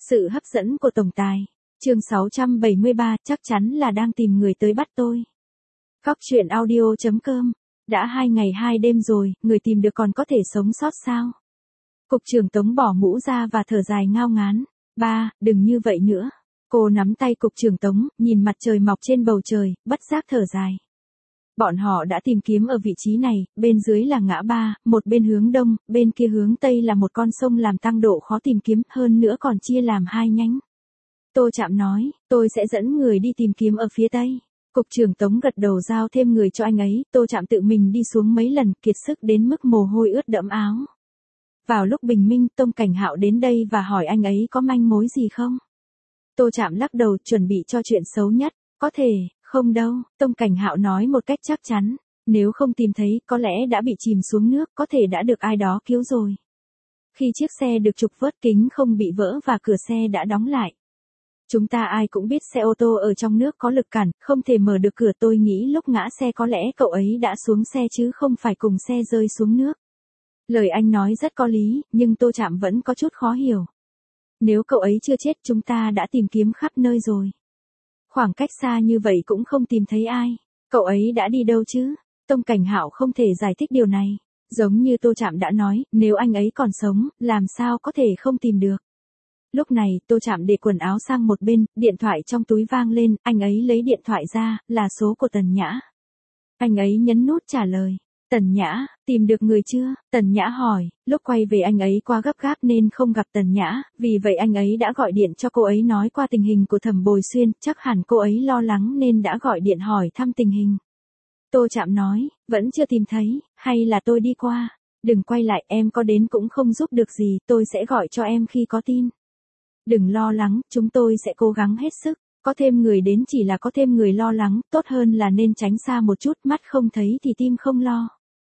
Sự hấp dẫn của tổng tài. Chương 673, chắc chắn là đang tìm người tới bắt tôi. Góc truyện audio.com. Đã 2 ngày 2 đêm rồi, người tìm được còn có thể sống sót sao? Cục trưởng Tống bỏ mũ ra và thở dài ngao ngán. Ba, đừng như vậy nữa. Cô nắm tay cục trưởng Tống, nhìn mặt trời mọc trên bầu trời, bất giác thở dài. Bọn họ đã tìm kiếm ở vị trí này, bên dưới là ngã ba, một bên hướng đông, bên kia hướng tây là một con sông làm tăng độ khó tìm kiếm, hơn nữa còn chia làm 2 nhánh. Tô Trạm nói, tôi sẽ dẫn người đi tìm kiếm ở phía tây. Cục trưởng Tống gật đầu giao thêm người cho anh ấy, Tô Trạm tự mình đi xuống mấy lần, kiệt sức đến mức mồ hôi ướt đẫm áo. Vào lúc bình minh, Tông Cảnh Hạo đến đây và hỏi anh ấy có manh mối gì không. Tô Trạm lắc đầu, chuẩn bị cho chuyện xấu nhất. Có thể, không đâu, Tông Cảnh Hạo nói một cách chắc chắn. Nếu không tìm thấy, có lẽ đã bị chìm xuống nước, có thể đã được ai đó cứu rồi. Khi chiếc xe được trục vớt, kính không bị vỡ và cửa xe đã đóng lại. Chúng ta ai cũng biết xe ô tô ở trong nước có lực cản, không thể mở được cửa. Tôi nghĩ lúc ngã xe có lẽ cậu ấy đã xuống xe chứ không phải cùng xe rơi xuống nước. Lời anh nói rất có lý, nhưng Tô Trạm vẫn có chút khó hiểu. Nếu cậu ấy chưa chết, chúng ta đã tìm kiếm khắp nơi rồi. Khoảng cách xa như vậy cũng không tìm thấy ai. Cậu ấy đã đi đâu chứ? Tông Cảnh Hạo không thể giải thích điều này. Giống như Tô Trạm đã nói, nếu anh ấy còn sống, làm sao có thể không tìm được. Lúc này, Tô Trạm để quần áo sang một bên, điện thoại trong túi vang lên, anh ấy lấy điện thoại ra, là số của Tần Nhã. Anh ấy nhấn nút trả lời. Tần Nhã, tìm được người chưa? Tần Nhã hỏi, lúc quay về anh ấy quá gấp gáp nên không gặp Tần Nhã, vì vậy anh ấy đã gọi điện cho cô ấy nói qua tình hình của Thẩm Bồi Xuyên, chắc hẳn cô ấy lo lắng nên đã gọi điện hỏi thăm tình hình. Tô Trạm nói, vẫn chưa tìm thấy, hay là tôi đi qua? Đừng quay lại, em có đến cũng không giúp được gì, tôi sẽ gọi cho em khi có tin. Đừng lo lắng, chúng tôi sẽ cố gắng hết sức. Có thêm người đến chỉ là có thêm người lo lắng, tốt hơn là nên tránh xa một chút, mắt không thấy thì tim không lo.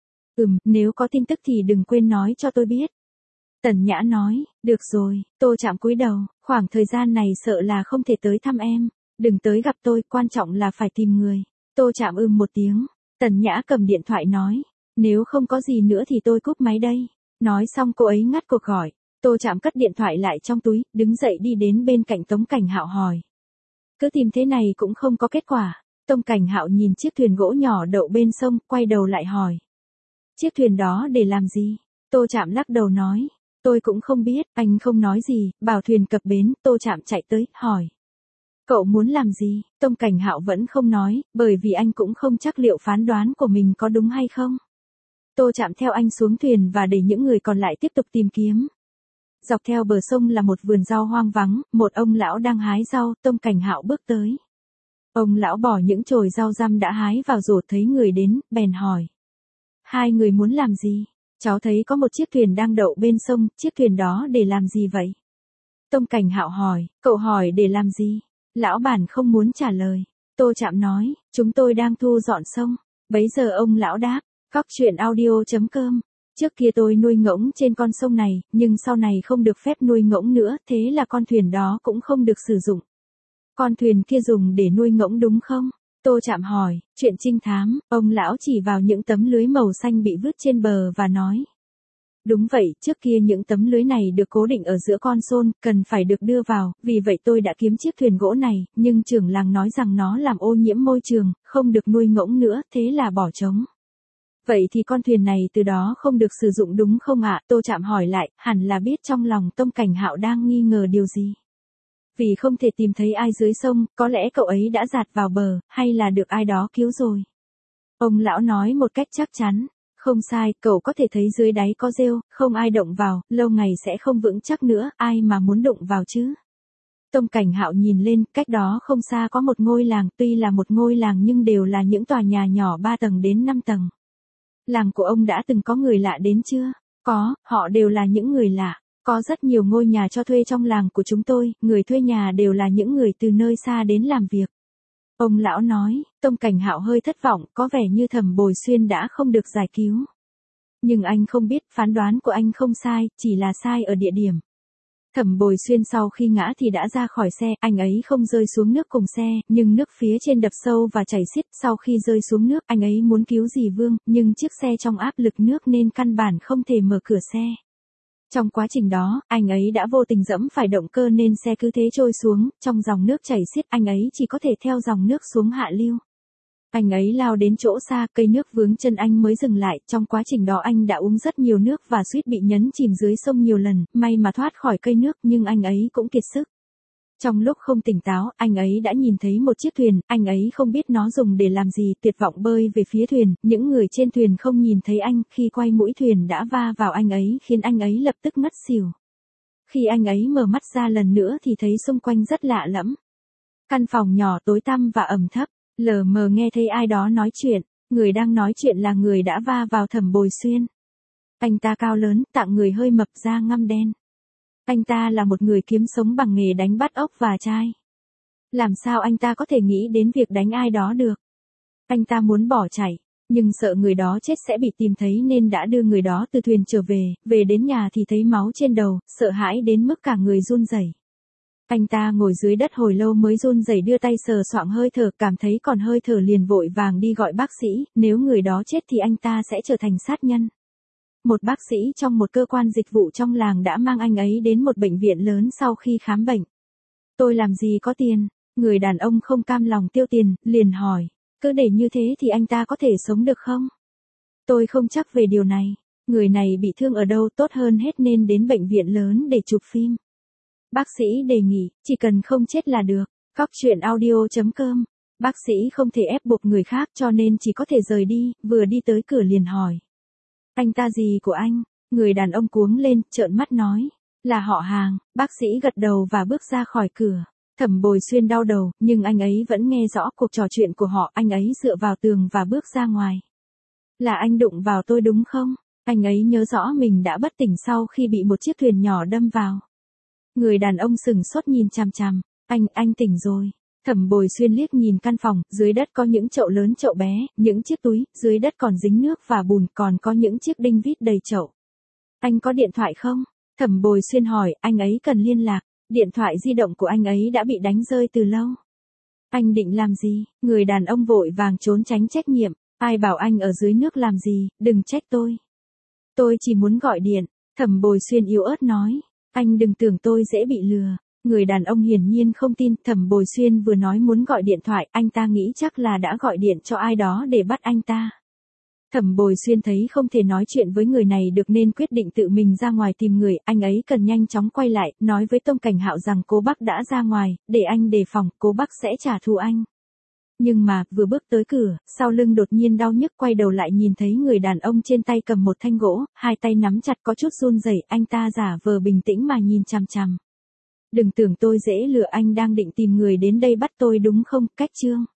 Nếu có tin tức thì đừng quên nói cho tôi biết. Tần Nhã nói, được rồi. Tô Trạm cúi đầu, khoảng thời gian này sợ là không thể tới thăm em. Đừng tới gặp tôi, quan trọng là phải tìm người. Tô Trạm một tiếng. Tần Nhã cầm điện thoại nói, nếu không có gì nữa thì tôi cúp máy đây. Nói xong cô ấy ngắt cuộc gọi. Tô Trạm cất điện thoại lại trong túi, đứng dậy đi đến bên cạnh Tống Cảnh Hạo hỏi. Cứ tìm thế này cũng không có kết quả. Tông Cảnh Hạo nhìn chiếc thuyền gỗ nhỏ đậu bên sông, quay đầu lại hỏi. Chiếc thuyền đó để làm gì? Tô Trạm lắc đầu nói. Tôi cũng không biết, anh không nói gì, bảo thuyền cập bến. Tô Trạm chạy tới, hỏi. Cậu muốn làm gì? Tông Cảnh Hạo vẫn không nói, bởi vì anh cũng không chắc liệu phán đoán của mình có đúng hay không. Tô Trạm theo anh xuống thuyền và để những người còn lại tiếp tục tìm kiếm. Dọc theo bờ sông là một vườn rau hoang vắng, một ông lão đang hái rau, Tông Cảnh Hạo bước tới. Ông lão bỏ những chồi rau răm đã hái vào rổ, thấy người đến, bèn hỏi. Hai người muốn làm gì? Cháu thấy có một chiếc thuyền đang đậu bên sông, chiếc thuyền đó để làm gì vậy? Tông Cảnh Hạo hỏi, cậu hỏi để làm gì? Lão bản không muốn trả lời. Tô Trạm nói, chúng tôi đang thu dọn sông. Bấy giờ ông lão đáp, góc truyện audio.com. Trước kia tôi nuôi ngỗng trên con sông này, nhưng sau này không được phép nuôi ngỗng nữa, thế là con thuyền đó cũng không được sử dụng. Con thuyền kia dùng để nuôi ngỗng đúng không? Tô Trạm hỏi, chuyện trinh thám, ông lão chỉ vào những tấm lưới màu xanh bị vứt trên bờ và nói. Đúng vậy, trước kia những tấm lưới này được cố định ở giữa con sôn, cần phải được đưa vào, vì vậy tôi đã kiếm chiếc thuyền gỗ này, nhưng trưởng làng nói rằng nó làm ô nhiễm môi trường, không được nuôi ngỗng nữa, thế là bỏ trống. Vậy thì con thuyền này từ đó không được sử dụng đúng không ạ? Tô Trạm hỏi lại, hẳn là biết trong lòng Tông Cảnh Hạo đang nghi ngờ điều gì. Vì không thể tìm thấy ai dưới sông, có lẽ cậu ấy đã dạt vào bờ, hay là được ai đó cứu rồi. Ông lão nói một cách chắc chắn. Không sai, cậu có thể thấy dưới đáy có rêu, không ai động vào, lâu ngày sẽ không vững chắc nữa, ai mà muốn đụng vào chứ. Tông Cảnh Hạo nhìn lên, cách đó không xa có một ngôi làng, tuy là một ngôi làng nhưng đều là những tòa nhà nhỏ 3 tầng đến 5 tầng. Làng của ông đã từng có người lạ đến chưa? Có, họ đều là những người lạ. Có rất nhiều ngôi nhà cho thuê trong làng của chúng tôi, người thuê nhà đều là những người từ nơi xa đến làm việc. Ông lão nói, Tông Cảnh Hạo hơi thất vọng, có vẻ như Thẩm Bồi Xuyên đã không được giải cứu. Nhưng anh không biết, phán đoán của anh không sai, chỉ là sai ở địa điểm. Thẩm Bồi Xuyên sau khi ngã thì đã ra khỏi xe, anh ấy không rơi xuống nước cùng xe, nhưng nước phía trên đập sâu và chảy xiết, sau khi rơi xuống nước, anh ấy muốn cứu dì Vương, nhưng chiếc xe trong áp lực nước nên căn bản không thể mở cửa xe. Trong quá trình đó, anh ấy đã vô tình dẫm phải động cơ nên xe cứ thế trôi xuống, trong dòng nước chảy xiết anh ấy chỉ có thể theo dòng nước xuống hạ lưu. Anh ấy lao đến chỗ xa, cây nước vướng chân anh mới dừng lại, trong quá trình đó anh đã uống rất nhiều nước và suýt bị nhấn chìm dưới sông nhiều lần, may mà thoát khỏi cây nước nhưng anh ấy cũng kiệt sức. Trong lúc không tỉnh táo, anh ấy đã nhìn thấy một chiếc thuyền, anh ấy không biết nó dùng để làm gì, tuyệt vọng bơi về phía thuyền, những người trên thuyền không nhìn thấy anh, khi quay mũi thuyền đã va vào anh ấy khiến anh ấy lập tức ngất xỉu. Khi anh ấy mở mắt ra lần nữa thì thấy xung quanh rất lạ lẫm. Căn phòng nhỏ tối tăm và ẩm thấp, lờ mờ nghe thấy ai đó nói chuyện, người đang nói chuyện là người đã va vào Thẩm Bồi Xuyên. Anh ta cao lớn, tạng người hơi mập da ngăm đen. Anh ta là một người kiếm sống bằng nghề đánh bắt ốc và trai. Làm sao anh ta có thể nghĩ đến việc đánh ai đó được? Anh ta muốn bỏ chạy, nhưng sợ người đó chết sẽ bị tìm thấy nên đã đưa người đó từ thuyền trở về đến nhà thì thấy máu trên đầu, sợ hãi đến mức cả người run rẩy. Anh ta ngồi dưới đất hồi lâu mới run rẩy đưa tay sờ soạng hơi thở, cảm thấy còn hơi thở liền vội vàng đi gọi bác sĩ, nếu người đó chết thì anh ta sẽ trở thành sát nhân. Một bác sĩ trong một cơ quan dịch vụ trong làng đã mang anh ấy đến một bệnh viện lớn sau khi khám bệnh. Tôi làm gì có tiền? Người đàn ông không cam lòng tiêu tiền, liền hỏi. Cứ để như thế thì anh ta có thể sống được không? Tôi không chắc về điều này. Người này bị thương ở đâu, tốt hơn hết nên đến bệnh viện lớn để chụp phim. Bác sĩ đề nghị, chỉ cần không chết là được. Coctruyện.audio.com. Bác sĩ không thể ép buộc người khác cho nên chỉ có thể rời đi, vừa đi tới cửa liền hỏi. Anh ta gì của anh? Người đàn ông cuống lên, trợn mắt nói. Là họ hàng. Bác sĩ gật đầu và bước ra khỏi cửa. Thẩm Bồi Xuyên đau đầu, nhưng anh ấy vẫn nghe rõ cuộc trò chuyện của họ, anh ấy dựa vào tường và bước ra ngoài. Là anh đụng vào tôi đúng không? Anh ấy nhớ rõ mình đã bất tỉnh sau khi bị một chiếc thuyền nhỏ đâm vào. Người đàn ông sừng sốt nhìn chằm chằm. Anh tỉnh rồi. Thẩm Bồi Xuyên liếc nhìn căn phòng, dưới đất có những chậu lớn chậu bé, những chiếc túi, dưới đất còn dính nước và bùn, còn có những chiếc đinh vít đầy chậu. Anh có điện thoại không? Thẩm Bồi Xuyên hỏi, anh ấy cần liên lạc. Điện thoại di động của anh ấy đã bị đánh rơi từ lâu. Anh định làm gì? Người đàn ông vội vàng trốn tránh trách nhiệm. Ai bảo anh ở dưới nước làm gì, đừng trách tôi. Tôi chỉ muốn gọi điện. Thẩm Bồi Xuyên yếu ớt nói. Anh đừng tưởng tôi dễ bị lừa. Người đàn ông hiển nhiên không tin. Thẩm Bồi Xuyên vừa nói muốn gọi điện thoại, anh ta nghĩ chắc là đã gọi điện cho ai đó để bắt anh ta. Thẩm Bồi Xuyên thấy không thể nói chuyện với người này được nên quyết định tự mình ra ngoài tìm người, anh ấy cần nhanh chóng quay lại, nói với Tông Cảnh Hạo rằng cô bác đã ra ngoài, để anh đề phòng, cô bác sẽ trả thù anh. Nhưng mà, vừa bước tới cửa, sau lưng đột nhiên đau nhức, quay đầu lại nhìn thấy người đàn ông trên tay cầm một thanh gỗ, hai tay nắm chặt có chút run rẩy, anh ta giả vờ bình tĩnh mà nhìn chằm chằm. Đừng tưởng tôi dễ lừa, anh đang định tìm người đến đây bắt tôi đúng không? Cách chương